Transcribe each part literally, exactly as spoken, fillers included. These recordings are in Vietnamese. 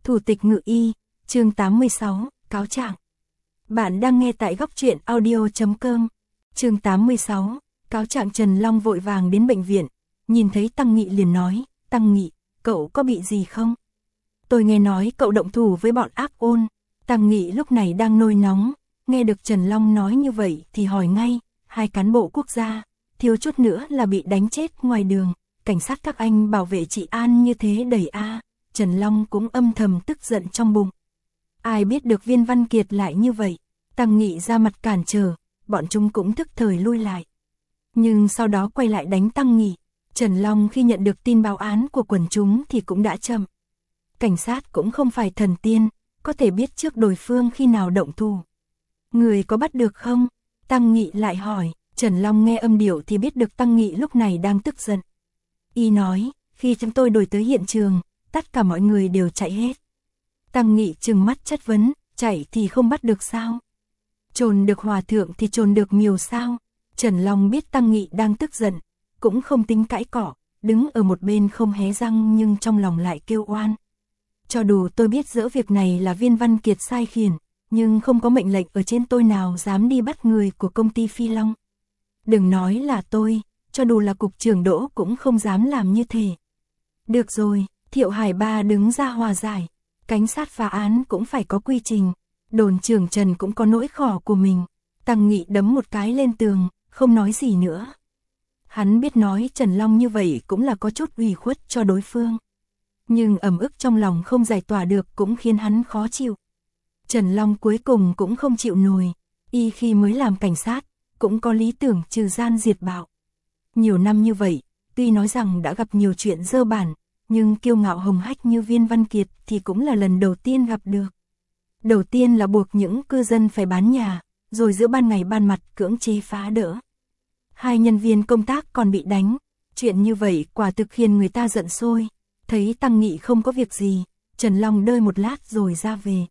Thủ tịch Ngự Y, chương tám mươi sáu, cáo trạng. Bạn đang nghe tại góc truyện audio chấm com. Chương tám mươi sáu, cáo trạng. Trần Long vội vàng đến bệnh viện, nhìn thấy Tăng Nghị liền nói, Tăng Nghị, cậu có bị gì không? Tôi nghe nói cậu động thủ với bọn ác ôn. Tăng Nghị lúc này đang nôi nóng, nghe được Trần Long nói như vậy thì hỏi ngay, hai cán bộ quốc gia, thiếu chút nữa là bị đánh chết ngoài đường, cảnh sát các anh bảo vệ trị an như thế đẩy a. Trần Long cũng âm thầm tức giận trong bụng. Ai biết được Viên Văn Kiệt lại như vậy, Tăng Nghị ra mặt cản trở, bọn chúng cũng thức thời lui lại. Nhưng sau đó quay lại đánh Tăng Nghị. Trần Long khi nhận được tin báo án của quần chúng thì cũng đã chậm. Cảnh sát cũng không phải thần tiên, có thể biết trước đối phương khi nào động thủ. Người có bắt được không? Tăng Nghị lại hỏi. Trần Long nghe âm điệu thì biết được Tăng Nghị lúc này đang tức giận. Y nói, khi chúng tôi đuổi tới hiện trường, tất cả mọi người đều chạy hết. Tăng Nghị trừng mắt chất vấn, chạy thì không bắt được sao? Trồn được hòa thượng thì trồn được miều sao? Trần Long biết Tăng Nghị đang tức giận, cũng không tính cãi cọ, đứng ở một bên không hé răng nhưng trong lòng lại kêu oan. Cho dù tôi biết dỡ việc này là Viên Văn Kiệt sai khiển, nhưng không có mệnh lệnh ở trên tôi nào dám đi bắt người của công ty Phi Long. Đừng nói là tôi, cho dù là cục trưởng Đỗ cũng không dám làm như thế. Được rồi, Thiệu Hải Ba đứng ra hòa giải, cảnh sát phá án cũng phải có quy trình, đồn trưởng Trần cũng có nỗi khổ của mình. Tăng Nghị đấm một cái lên tường, không nói gì nữa. Hắn biết nói Trần Long như vậy cũng là có chút ủy khuất cho đối phương. Nhưng ẩm ức trong lòng không giải tỏa được cũng khiến hắn khó chịu. Trần Long cuối cùng cũng không chịu nổi, y khi mới làm cảnh sát, cũng có lý tưởng trừ gian diệt bạo. Nhiều năm như vậy, tuy nói rằng đã gặp nhiều chuyện dơ bẩn, nhưng kiêu ngạo hồng hách như Viên Văn Kiệt thì cũng là lần đầu tiên gặp được. Đầu tiên là buộc những cư dân phải bán nhà, rồi giữa ban ngày ban mặt cưỡng chế phá đỡ. Hai nhân viên công tác còn bị đánh, chuyện như vậy quả thực khiến người ta giận sôi. Thấy Tăng Nghị không có việc gì, Trần Long đợi một lát rồi ra về.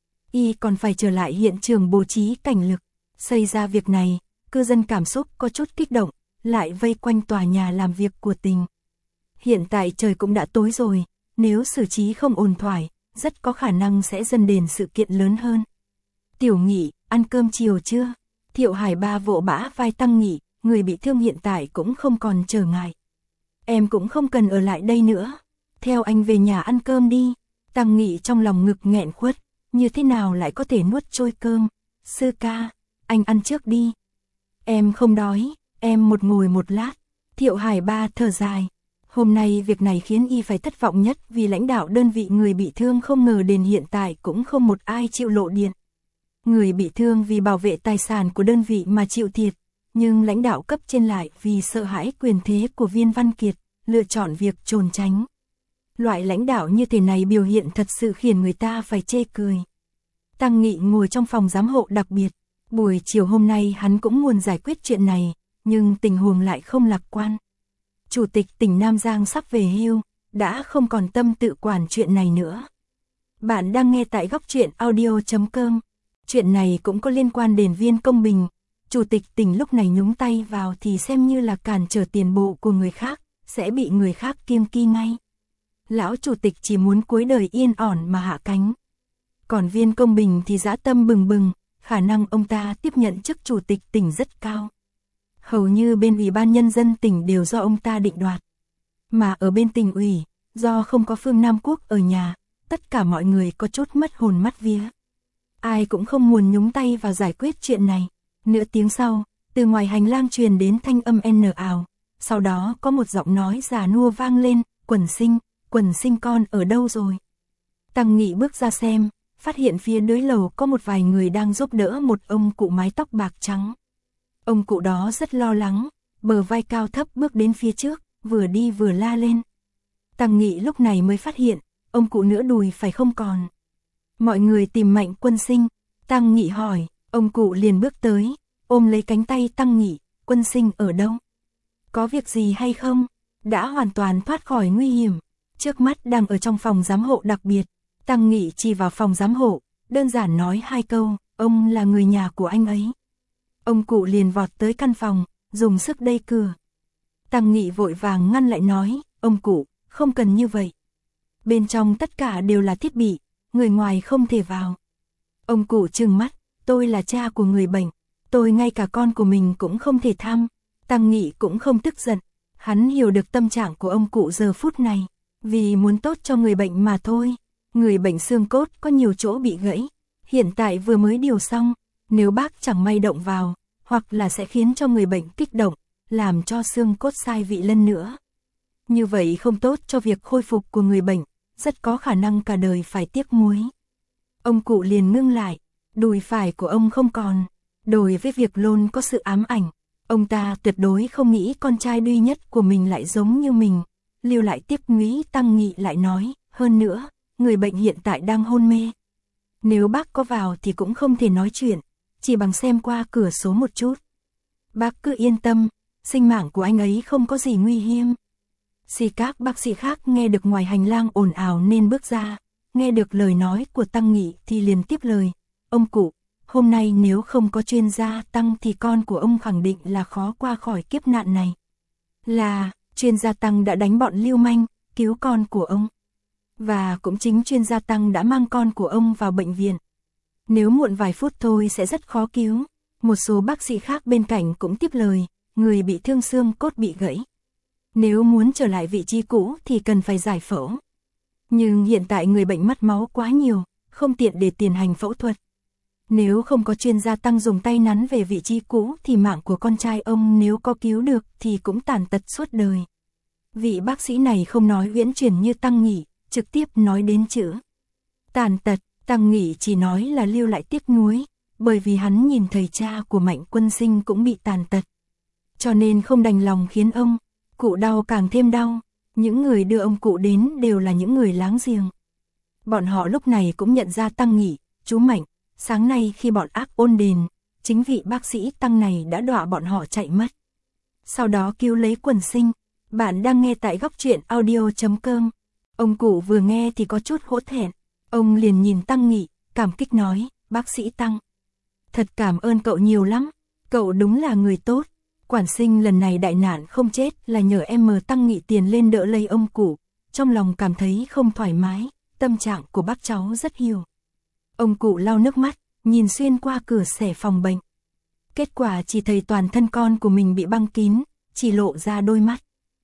Y còn phải trở lại hiện trường bố trí cảnh lực. Xảy ra việc này, cư dân cảm xúc có chút kích động, lại vây quanh tòa nhà làm việc của tỉnh. Hiện tại trời cũng đã tối rồi, nếu xử trí không ổn thỏa, rất có khả năng sẽ dẫn đến sự kiện lớn hơn. Tiểu Nghị, ăn cơm chiều chưa? Thiệu Hải Ba vỗ bả vai Tăng Nghị, người bị thương hiện tại cũng không còn trở ngại. Em cũng không cần ở lại đây nữa. Theo anh về nhà ăn cơm đi. Tăng Nghị trong lòng ngực nghẹn khuất, như thế nào lại có thể nuốt trôi cơm. Sư ca, anh ăn trước đi. Em không đói, em một ngồi một lát. Thiệu Hải Ba thở dài. Hôm nay việc này khiến y phải thất vọng nhất vì lãnh đạo đơn vị người bị thương không ngờ đến hiện tại cũng không một ai chịu lộ diện. Người bị thương vì bảo vệ tài sản của đơn vị mà chịu thiệt, nhưng lãnh đạo cấp trên lại vì sợ hãi quyền thế của Viên Văn Kiệt, lựa chọn việc trốn tránh. Loại lãnh đạo như thế này biểu hiện thật sự khiến người ta phải chê cười. Tăng Nghị ngồi trong phòng giám hộ đặc biệt. Buổi chiều hôm nay hắn cũng muốn giải quyết chuyện này, nhưng tình huống lại không lạc quan. Chủ tịch tỉnh Nam Giang sắp về hưu, đã không còn tâm tự quản chuyện này nữa. Bạn đang nghe tại góc truyện audio chấm com. Chuyện này cũng có liên quan đến Viên Công Bình. Chủ tịch tỉnh lúc này nhúng tay vào thì xem như là cản trở tiền bộ của người khác, sẽ bị người khác kiêng kỵ ngay. Lão chủ tịch chỉ muốn cuối đời yên ổn mà hạ cánh. Còn Viên Công Bình thì dã tâm bừng bừng, khả năng ông ta tiếp nhận chức chủ tịch tỉnh rất cao. Hầu như bên Ủy ban Nhân dân tỉnh đều do ông ta định đoạt. Mà ở bên tỉnh ủy, do không có Phương Nam Quốc ở nhà, tất cả mọi người có chút mất hồn mất vía. Ai cũng không muốn nhúng tay vào giải quyết chuyện này. Nửa tiếng sau, từ ngoài hành lang truyền đến thanh âm n ào. Sau đó có một giọng nói già nua vang lên, Quần Sinh, Quần Sinh con ở đâu rồi? Tăng Nghị bước ra xem, phát hiện phía dưới lầu có một vài người đang giúp đỡ một ông cụ mái tóc bạc trắng. Ông cụ đó rất lo lắng, bờ vai cao thấp bước đến phía trước, vừa đi vừa la lên. Tăng Nghị lúc này mới phát hiện, ông cụ nửa đùi phải không còn. Mọi người tìm Mạnh Quân Sinh, Tăng Nghị hỏi, ông cụ liền bước tới, ôm lấy cánh tay Tăng Nghị, Quân Sinh ở đâu? Có việc gì hay không? Đã hoàn toàn thoát khỏi nguy hiểm, trước mắt đang ở trong phòng giám hộ đặc biệt. Tăng Nghị chỉ vào phòng giám hộ, đơn giản nói hai câu, ông là người nhà của anh ấy. Ông cụ liền vọt tới căn phòng, dùng sức đẩy cửa. Tăng Nghị vội vàng ngăn lại nói, ông cụ, không cần như vậy. Bên trong tất cả đều là thiết bị, người ngoài không thể vào. Ông cụ trừng mắt, tôi là cha của người bệnh, tôi ngay cả con của mình cũng không thể thăm. Tăng Nghị cũng không tức giận, hắn hiểu được tâm trạng của ông cụ giờ phút này, vì muốn tốt cho người bệnh mà thôi. Người bệnh xương cốt có nhiều chỗ bị gãy, hiện tại vừa mới điều xong, nếu bác chẳng may động vào, hoặc là sẽ khiến cho người bệnh kích động, làm cho xương cốt sai vị lần nữa. Như vậy không tốt cho việc khôi phục của người bệnh, rất có khả năng cả đời phải tiếc nuối. Ông cụ liền ngưng lại, đùi phải của ông không còn. Đối với việc luôn có sự ám ảnh, ông ta tuyệt đối không nghĩ con trai duy nhất của mình lại giống như mình. Lưu lại tiếp núy Tăng Nghị lại nói, hơn nữa, người bệnh hiện tại đang hôn mê. Nếu bác có vào thì cũng không thể nói chuyện, chỉ bằng xem qua cửa sổ một chút. Bác cứ yên tâm, sinh mạng của anh ấy không có gì nguy hiểm. Xì các bác sĩ khác nghe được ngoài hành lang ồn ào nên bước ra, nghe được lời nói của Tăng Nghị thì liền tiếp lời. Ông cụ, hôm nay nếu không có chuyên gia Tăng thì con của ông khẳng định là khó qua khỏi kiếp nạn này. Là, chuyên gia Tăng đã đánh bọn lưu manh, cứu con của ông. Và cũng chính chuyên gia Tăng đã mang con của ông vào bệnh viện. Nếu muộn vài phút thôi sẽ rất khó cứu. Một số bác sĩ khác bên cạnh cũng tiếp lời, người bị thương xương cốt bị gãy. Nếu muốn trở lại vị trí cũ thì cần phải giải phẫu. Nhưng hiện tại người bệnh mất máu quá nhiều, không tiện để tiến hành phẫu thuật. Nếu không có chuyên gia Tăng dùng tay nắn về vị trí cũ thì mạng của con trai ông nếu có cứu được thì cũng tàn tật suốt đời. Vị bác sĩ này không nói huyễn chuyển như Tăng Nghị, trực tiếp nói đến chữ tàn tật. Tăng Nghị chỉ nói là lưu lại tiếc nuối, bởi vì hắn nhìn thầy cha của Mạnh Quân Sinh cũng bị tàn tật. Cho nên không đành lòng khiến ông cụ đau càng thêm đau. Những người đưa ông cụ đến đều là những người láng giềng. Bọn họ lúc này cũng nhận ra Tăng Nghị, chú Mạnh, sáng nay khi bọn ác ôn đền, chính vị bác sĩ Tăng này đã đọa bọn họ chạy mất. Sau đó cứu lấy Quân Sinh. Bạn đang nghe tại góc truyện audio chấm com. Ông cụ vừa nghe thì có chút hổ thẹn. Ông liền nhìn Tăng Nghị, cảm kích nói, bác sĩ Tăng. Thật cảm ơn cậu nhiều lắm, cậu đúng là người tốt. Quản Sinh lần này đại nạn không chết là nhờ em mờ Tăng Nghị tiền lên đỡ lấy ông cụ. Trong lòng cảm thấy không thoải mái, tâm trạng của bác cháu rất hiểu. Ông cụ lau nước mắt, nhìn xuyên qua cửa xẻ phòng bệnh. Kết quả chỉ thấy toàn thân con của mình bị băng kín, chỉ lộ ra đôi mắt.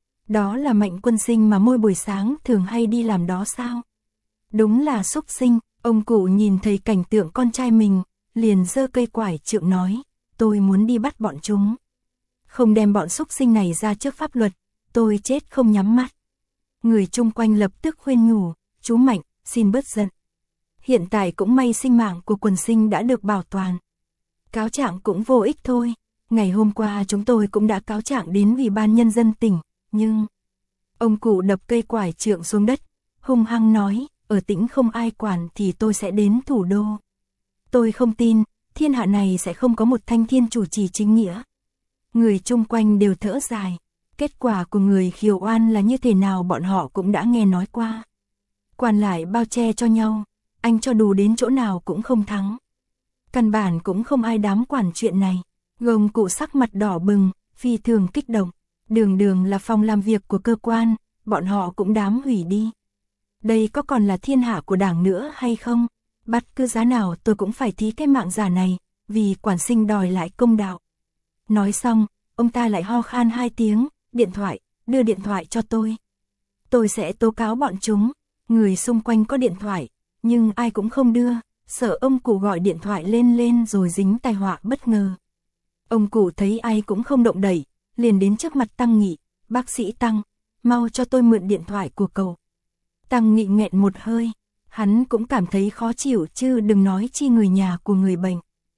Đó là Mạnh Quân Sinh mà mỗi buổi sáng thường hay đi làm đó sao? Đúng là xúc sinh. Ông cụ nhìn thấy cảnh tượng con trai mình, liền giơ cây quải trượng nói, tôi muốn đi bắt bọn chúng. Không đem bọn xúc sinh này ra trước pháp luật, tôi chết không nhắm mắt. Người chung quanh lập tức khuyên nhủ, chú Mạnh, xin bớt giận. Hiện tại cũng may sinh mạng của Quân Sinh đã được bảo toàn. Cáo trạng cũng vô ích thôi. Ngày hôm qua chúng tôi cũng đã cáo trạng đến Ủy ban Nhân dân tỉnh, nhưng... Ông cụ đập cây quải trượng xuống đất, hung hăng nói, ở tỉnh không ai quản thì tôi sẽ đến thủ đô. Tôi không tin, thiên hạ này sẽ không có một thanh thiên chủ trì chính nghĩa. Người chung quanh đều thở dài. Kết quả của người khiêu oan là như thế nào bọn họ cũng đã nghe nói qua. Quan lại bao che cho nhau, anh cho đủ đến chỗ nào cũng không thắng. Căn bản cũng không ai dám quản chuyện này. Gồng cụ sắc mặt đỏ bừng, phi thường kích động. Đường đường là phòng làm việc của cơ quan, bọn họ cũng dám hủy đi. Đây có còn là thiên hạ của đảng nữa hay không? Bắt cứ giá nào tôi cũng phải thí cái mạng giả này, vì Quản Sinh đòi lại công đạo. Nói xong, ông ta lại ho khan hai tiếng, điện thoại, đưa điện thoại cho tôi. Tôi sẽ tố cáo bọn chúng. Người xung quanh có điện thoại, nhưng ai cũng không đưa, sợ ông cụ gọi điện thoại lên lên rồi dính tai họa bất ngờ. Ông cụ thấy ai cũng không động đậy, liền đến trước mặt Tăng Nghị, bác sĩ Tăng, mau cho tôi mượn điện thoại của cậu. Tăng Nghị nghẹn một hơi, hắn cũng cảm thấy khó chịu chứ đừng nói chi người nhà của người bệnh.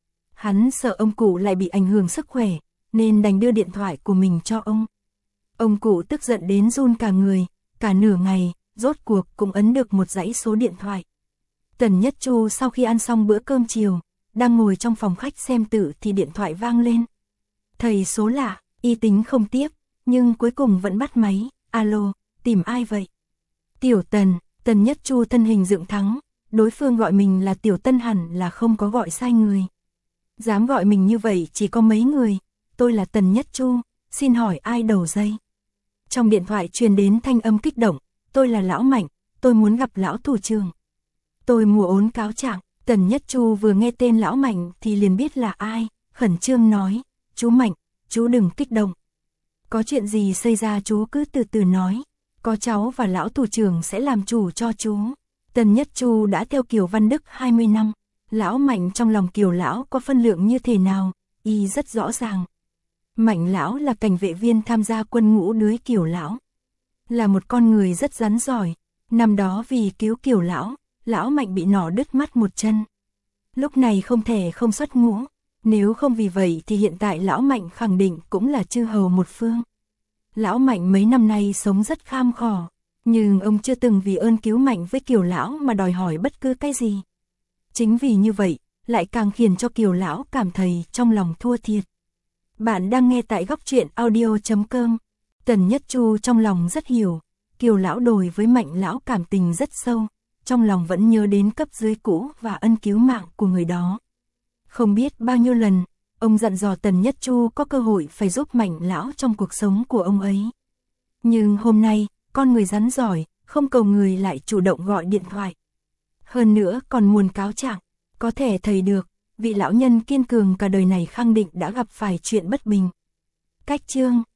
Hắn sợ ông cụ lại bị ảnh hưởng sức khỏe, nên đành đưa điện thoại của mình cho ông. Ông cụ tức giận đến run cả người, cả nửa ngày, rốt cuộc cũng ấn được một dãy số điện thoại. Tần Nhất Chu sau khi ăn xong bữa cơm chiều, đang ngồi trong phòng khách xem tử thì điện thoại vang lên. Thầy số lạ, y tính không tiếp, nhưng cuối cùng vẫn bắt máy. Alo, tìm ai vậy? Tiểu Tần. Tần Nhất Chu thân hình dựng thắng, đối phương gọi mình là Tiểu Tân hẳn là không có gọi sai người. Dám gọi mình như vậy chỉ có mấy người. Tôi là Tần Nhất Chu, xin hỏi ai đầu dây? Trong điện thoại truyền đến thanh âm kích động, tôi là Lão Mạnh, tôi muốn gặp Lão Thủ trưởng. Tôi mua ốn cáo trạng. Tần Nhất Chu vừa nghe tên lão Mạnh thì liền biết là ai, khẩn trương nói, chú Mạnh, chú đừng kích động. Có chuyện gì xảy ra chú cứ từ từ nói, có cháu và lão thủ trưởng sẽ làm chủ cho chú. Tần Nhất Chu đã theo Kiều Văn Đức hai mươi năm, lão Mạnh trong lòng Kiều lão có phân lượng như thế nào, y rất rõ ràng. Mạnh lão là cảnh vệ viên tham gia quân ngũ dưới Kiều lão, là một con người rất rắn giỏi, năm đó vì cứu Kiều lão, lão Mạnh bị nỏ đứt mắt một chân. Lúc này không thể không xuất ngũ, nếu không vì vậy thì hiện tại lão Mạnh khẳng định cũng là chư hầu một phương. Lão Mạnh mấy năm nay sống rất kham khổ, nhưng ông chưa từng vì ơn cứu Mạnh với Kiều lão mà đòi hỏi bất cứ cái gì. Chính vì như vậy, lại càng khiến cho Kiều lão cảm thấy trong lòng thua thiệt. Bạn đang nghe tại góc truyện audio chấm com. Tần Nhất Chu trong lòng rất hiểu, Kiều lão đối với Mạnh lão cảm tình rất sâu, trong lòng vẫn nhớ đến cấp dưới cũ và ân cứu mạng của người đó. Không biết bao nhiêu lần, ông dặn dò Tần Nhất Chu có cơ hội phải giúp Mạnh lão trong cuộc sống của ông ấy. Nhưng hôm nay, con người rắn giỏi, không cầu người lại chủ động gọi điện thoại. Hơn nữa còn muốn cáo trạng, có thể thấy được, vị lão nhân kiên cường cả đời này khẳng định đã gặp phải chuyện bất bình. Cách chương